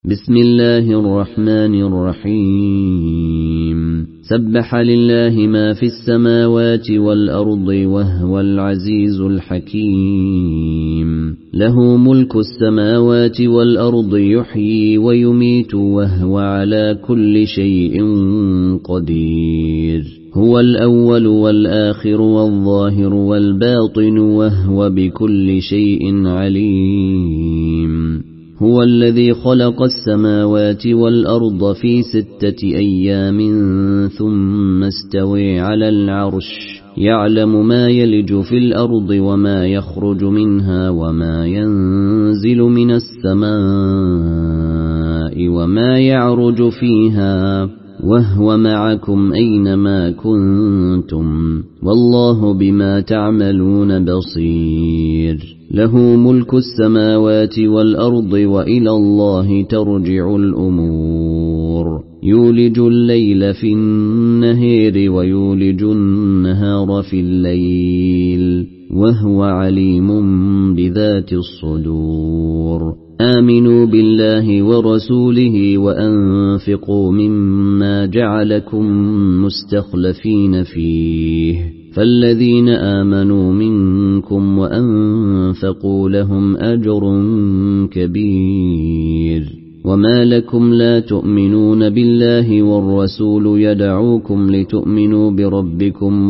بسم الله الرحمن الرحيم سبح لله ما في السماوات والأرض وهو العزيز الحكيم له ملك السماوات والأرض يحيي ويميت وهو على كل شيء قدير هو الأول والآخر والظاهر والباطن وهو بكل شيء عليم هو الذي خلق السماوات والأرض في 6 أيام ثم استوى على العرش يعلم ما يلج في الأرض وما يخرج منها وما ينزل من السماء وما يعرج فيها وهو معكم أينما كنتم والله بما تعملون بصير له ملك السماوات والأرض وإلى الله ترجع الأمور يولج الليل في النهار ويولج النهار في الليل وهو عليم بذات الصدور آمنوا بالله ورسوله وأنفقوا مما جعلكم مستخلفين فيه فالذين آمنوا منكم وأنفقوا لهم أجر كبير وما لكم لا تؤمنون بالله والرسول يدعوكم لتؤمنوا بربكم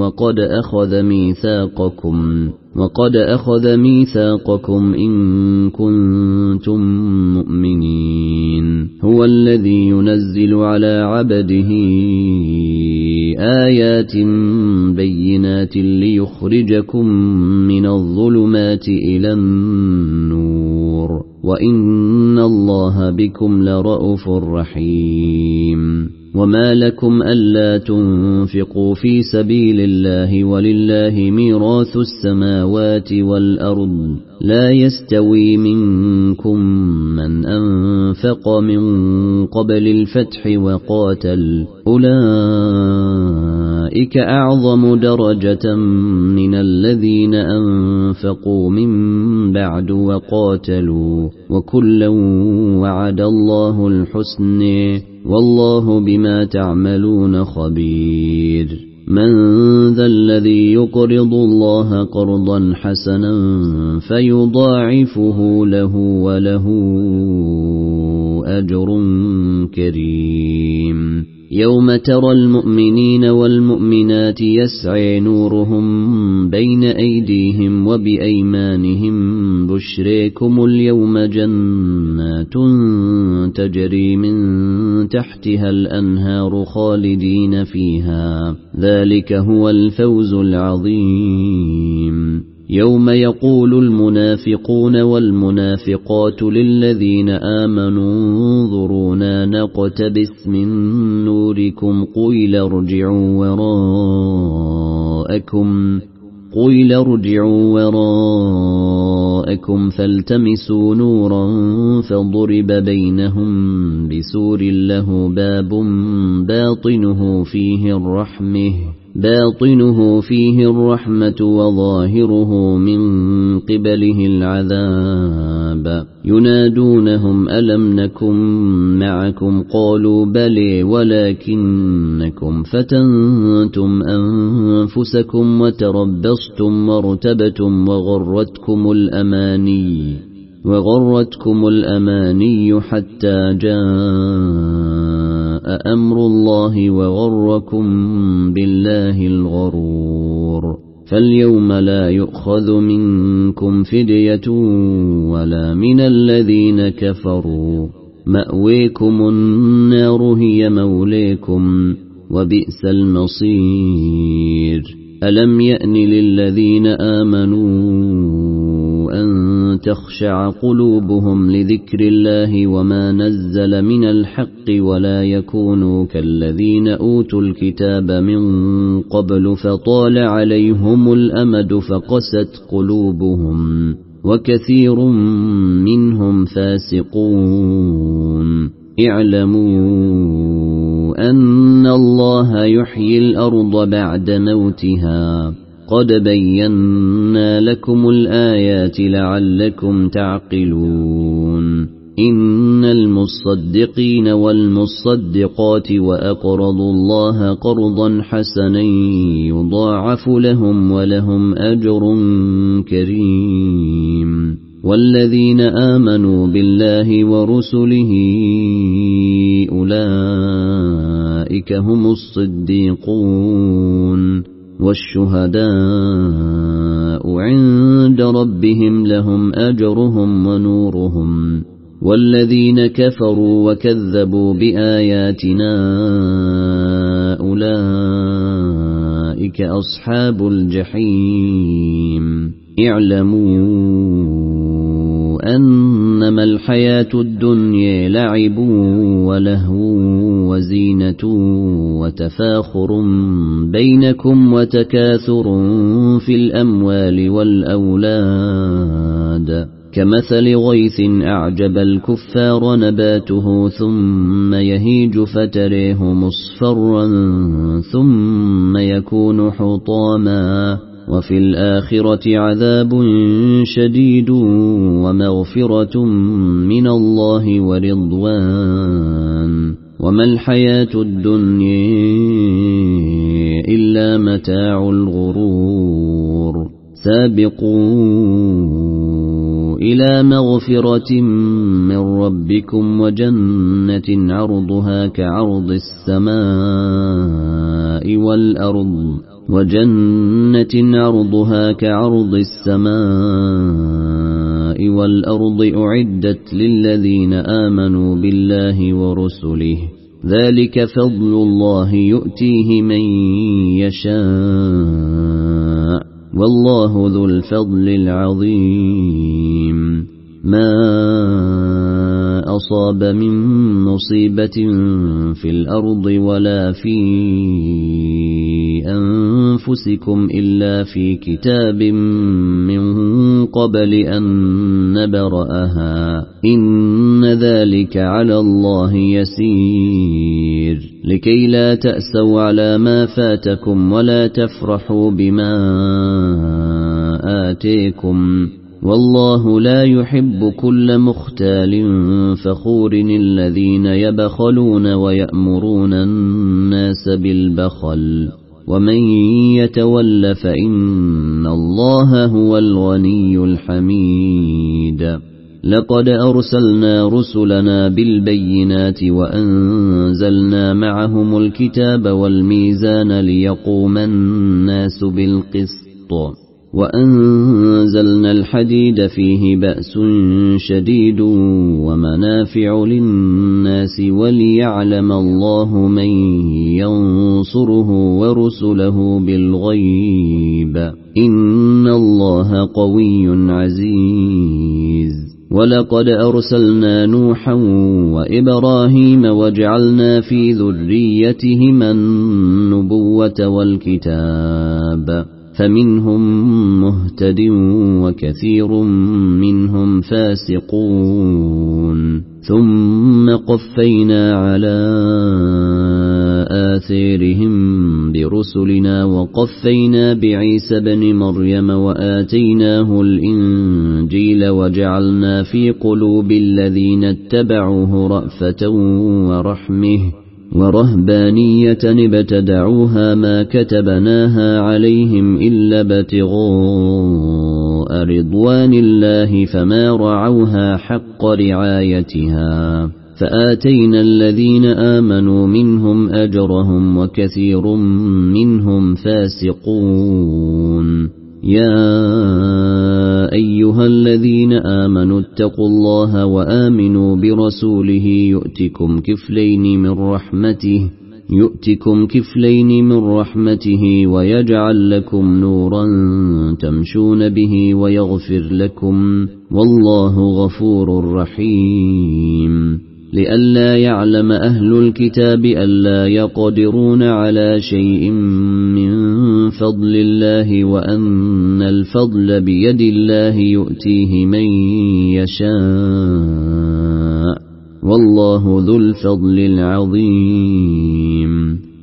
وقد أخذ ميثاقكم إن كنتم مؤمنين هو الذي ينزل على عبده آيات بينات ليخرجكم من الظلمات إلى النور وإن الله بكم لرءوف رحيم وما لكم ألا تنفقوا في سبيل الله ولله ميراث السماوات والأرض لا يستوي منكم من أنفق من قبل الفتح وقاتل أولئك أعظم درجة من الذين أنفقوا من بعد وقاتلوا وكلا وعد الله الحسن والله بما تعملون خبير من ذا الذي يقرض الله قرضا حسنا فيضاعفه له وله أجر كريم يوم ترى المؤمنين والمؤمنات يسعى نورهم بين أيديهم وبأيمانهم بشريكم اليوم جنات تجري من تحتها الأنهار خالدين فيها ذلك هو الفوز العظيم يوم يقول المنافقون والمنافقات للذين آمنوا انظرونا نقتبس من نوركم قيل ارجعوا وراءكم فالتمسوا نورا فضرب بينهم بسور له باب باطنه فيه الرحمة وظاهره من قبله العذاب ينادونهم ألم نكن معكم قالوا بلى ولكنكم فتنتم أنفسكم وتربصتم وارتبتم وغرتكم الأماني حتى جاء أمر الله وغركم بالله الغرور فاليوم لا يؤخذ منكم فدية ولا من الذين كفروا مأويكم النار هي موليكم وبئس المصير ألم يأن للذين آمنوا أن تخشع قلوبهم لذكر الله وما نزل من الحق ولا يكونوا كالذين أوتوا الكتاب من قبل فطال عليهم الأمد فقست قلوبهم وكثير منهم فاسقون اعلموا أن الله يحيي الأرض بعد موتها قد بينا لكم الآيات لعلكم تعقلون إن المصدقين والمصدقات وأقرضوا الله قرضا حسنا يضاعف لهم ولهم أجر كريم والذين آمنوا بالله ورسله أولئك هم الصديقون والشهداء عند ربهم لهم أجرهم ونورهم والذين كفروا وكذبوا بآياتنا أولئك أصحاب الجحيم اعلموا أنما الحياة الدنيا لعب ولهو وزينة وتفاخر بينكم وتكاثر في الأموال والأولاد كمثل غيث أعجب الكفار نباته ثم يهيج فتريه مصفرا ثم يكون حطاما وفي الآخرة عذاب شديد ومغفرة من الله ورضوان وما الحياة الدنيا إلا متاع الغرور سابقوا إلى مغفرة من ربكم وجنة عرضها كعرض السماء والأرض أعدت للذين آمنوا بالله ورسله ذلك فضل الله يؤتيه من يشاء والله ذو الفضل العظيم ما أصاب من مصيبة في الأرض ولا في أنفسكم إلا في كتاب من قبل أن نبرأها إن ذلك على الله يسير لكي لا تأسوا على ما فاتكم ولا تفرحوا بما آتيكم والله لا يحب كل مختال فخور الذين يبخلون ويأمرون الناس بالبخل ومن يتول فإن الله هو الغني الحميد لقد أرسلنا رسلنا بالبينات وأنزلنا معهم الكتاب والميزان ليقوم الناس بالقسط وأنزلنا الحديد فيه بأس شديد ومنافع للناس وليعلم الله من ينصره ورسله بالغيب إن الله قوي عزيز ولقد أرسلنا نوحا وإبراهيم وجعلنا في ذريتهما النبوة والكتاب فمنهم مهتد وكثير منهم فاسقون ثم قفينا على آثارهم برسلنا وقفينا بعيسى بن مريم وآتيناه الإنجيل وجعلنا في قلوب الذين اتبعوه رأفة ورحمة ورهبانية ابتدعوها ما كتبناها عليهم إلا ابتغاء رضوان الله فما رعوها حق رعايتها فآتينا الذين آمنوا منهم أجرهم وكثير منهم فاسقون يا أيها الذين آمنوا اتقوا الله وآمنوا برسوله يؤتكم كفلين من رحمته ويجعل لكم نورا تمشون به ويغفر لكم والله غفور رحيم لئلا يعلم أهل الكتاب ألا يقدرون على شيء من فضل الله وأن الفضل بيد الله يؤتيه من يشاء والله ذو الفضل العظيم